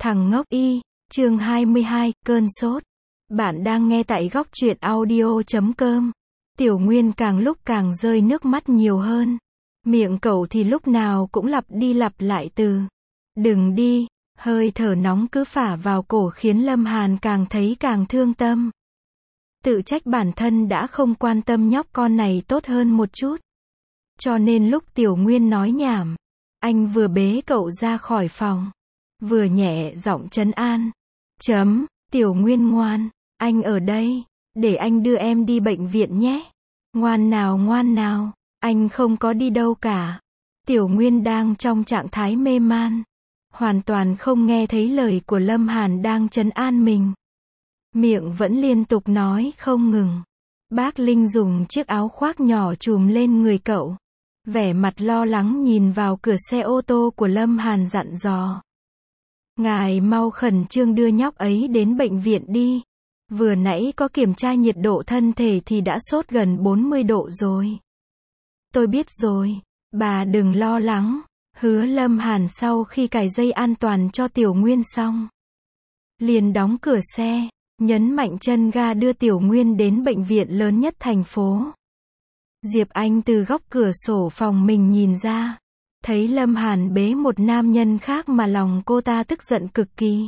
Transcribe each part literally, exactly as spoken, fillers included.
Thằng ngốc y, chương hai mươi hai, cơn sốt. Bạn đang nghe tại góc truyện audio chấm com. Tiểu Nguyên càng lúc càng rơi nước mắt nhiều hơn. Miệng cậu thì lúc nào cũng lặp đi lặp lại từ đừng đi, hơi thở nóng cứ phả vào cổ khiến Lâm Hàn càng thấy càng thương tâm. Tự trách bản thân đã không quan tâm nhóc con này tốt hơn một chút. Cho nên lúc Tiểu Nguyên nói nhảm, anh vừa bế cậu ra khỏi phòng, vừa nhẹ giọng trấn an. Chấm, Tiểu Nguyên ngoan, anh ở đây, để anh đưa em đi bệnh viện nhé. Ngoan nào ngoan nào, anh không có đi đâu cả. Tiểu Nguyên đang trong trạng thái mê man, hoàn toàn không nghe thấy lời của Lâm Hàn đang trấn an mình. Miệng vẫn liên tục nói không ngừng. Bác Linh dùng chiếc áo khoác nhỏ trùm lên người cậu, vẻ mặt lo lắng nhìn vào cửa xe ô tô của Lâm Hàn dặn dò. Ngài mau khẩn trương đưa nhóc ấy đến bệnh viện đi. Vừa nãy có kiểm tra nhiệt độ thân thể thì đã sốt gần bốn mươi độ rồi. Tôi biết rồi, bà đừng lo lắng, hứa Lâm Hàn sau khi cài dây an toàn cho Tiểu Nguyên xong, liền đóng cửa xe, nhấn mạnh chân ga đưa Tiểu Nguyên đến bệnh viện lớn nhất thành phố. Diệp Anh từ góc cửa sổ phòng mình nhìn ra, thấy Lâm Hàn bế một nam nhân khác mà lòng cô ta tức giận cực kỳ.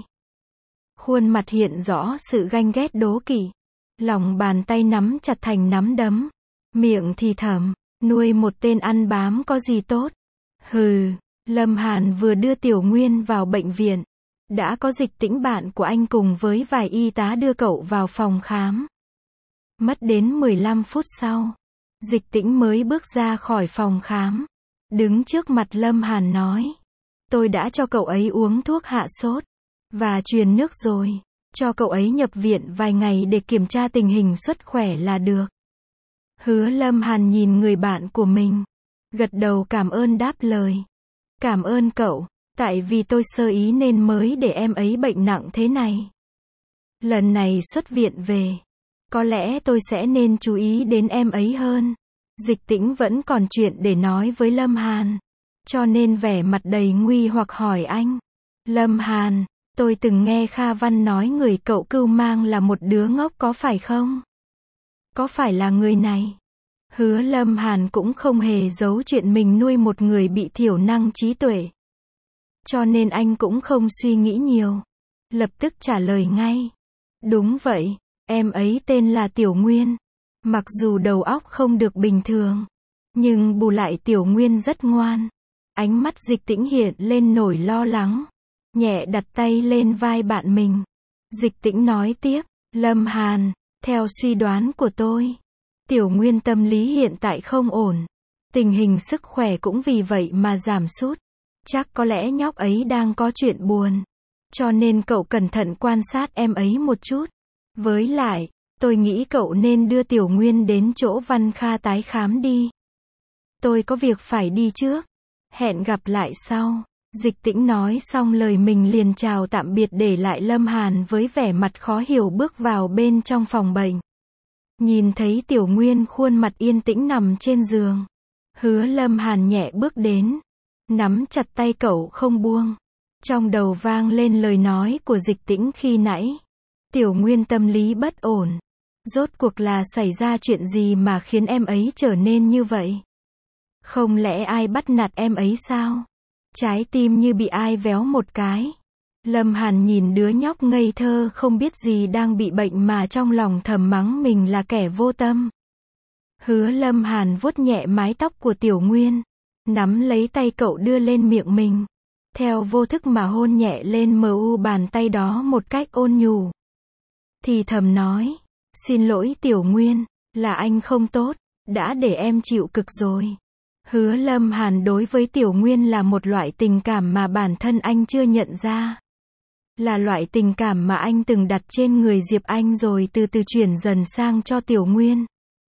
Khuôn mặt hiện rõ sự ganh ghét đố kỵ, lòng bàn tay nắm chặt thành nắm đấm, miệng thì thầm, nuôi một tên ăn bám có gì tốt. Hừ, Lâm Hàn vừa đưa Tiểu Nguyên vào bệnh viện, đã có Dịch Tĩnh bạn của anh cùng với vài y tá đưa cậu vào phòng khám. Mất đến mười lăm phút sau, Dịch Tĩnh mới bước ra khỏi phòng khám, đứng trước mặt Lâm Hàn nói, tôi đã cho cậu ấy uống thuốc hạ sốt và truyền nước rồi, cho cậu ấy nhập viện vài ngày để kiểm tra tình hình sức khỏe là được. Hứa Lâm Hàn nhìn người bạn của mình, gật đầu cảm ơn đáp lời. Cảm ơn cậu, tại vì tôi sơ ý nên mới để em ấy bệnh nặng thế này. Lần này xuất viện về, có lẽ tôi sẽ nên chú ý đến em ấy hơn. Dịch Tĩnh vẫn còn chuyện để nói với Lâm Hàn, cho nên vẻ mặt đầy nguy hoặc hỏi anh. Lâm Hàn, tôi từng nghe Kha Văn nói người cậu cưu mang là một đứa ngốc có phải không? Có phải là người này? Hứa Lâm Hàn cũng không hề giấu chuyện mình nuôi một người bị thiểu năng trí tuệ. Cho nên anh cũng không suy nghĩ nhiều, lập tức trả lời ngay. Đúng vậy, em ấy tên là Tiểu Nguyên. Mặc dù đầu óc không được bình thường, nhưng bù lại Tiểu Nguyên rất ngoan. Ánh mắt Dịch Tĩnh hiện lên nỗi lo lắng, nhẹ đặt tay lên vai bạn mình. Dịch Tĩnh nói tiếp, Lâm Hàn, theo suy đoán của tôi, Tiểu Nguyên tâm lý hiện tại không ổn, tình hình sức khỏe cũng vì vậy mà giảm sút. Chắc có lẽ nhóc ấy đang có chuyện buồn, cho nên cậu cẩn thận quan sát em ấy một chút. Với lại, tôi nghĩ cậu nên đưa Tiểu Nguyên đến chỗ Văn Kha tái khám đi. Tôi có việc phải đi trước, hẹn gặp lại sau. Dịch Tĩnh nói xong lời mình liền chào tạm biệt để lại Lâm Hàn với vẻ mặt khó hiểu bước vào bên trong phòng bệnh. Nhìn thấy Tiểu Nguyên khuôn mặt yên tĩnh nằm trên giường, hứa Lâm Hàn nhẹ bước đến, nắm chặt tay cậu không buông. Trong đầu vang lên lời nói của Dịch Tĩnh khi nãy. Tiểu Nguyên tâm lý bất ổn. Rốt cuộc là xảy ra chuyện gì mà khiến em ấy trở nên như vậy? Không lẽ ai bắt nạt em ấy sao? Trái tim như bị ai véo một cái. Lâm Hàn nhìn đứa nhóc ngây thơ không biết gì đang bị bệnh mà trong lòng thầm mắng mình là kẻ vô tâm. Hứa Lâm Hàn vuốt nhẹ mái tóc của Tiểu Nguyên, nắm lấy tay cậu đưa lên miệng mình, theo vô thức mà hôn nhẹ lên mờ u bàn tay đó một cách ôn nhu. Thì thầm nói, xin lỗi Tiểu Nguyên, là anh không tốt, đã để em chịu cực rồi. Hứa Lâm Hàn đối với Tiểu Nguyên là một loại tình cảm mà bản thân anh chưa nhận ra. Là loại tình cảm mà anh từng đặt trên người Diệp Anh rồi từ từ chuyển dần sang cho Tiểu Nguyên.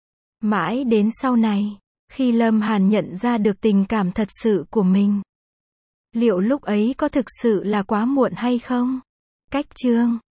Mãi đến sau này, khi Lâm Hàn nhận ra được tình cảm thật sự của mình, liệu lúc ấy có thực sự là quá muộn hay không? Cách chương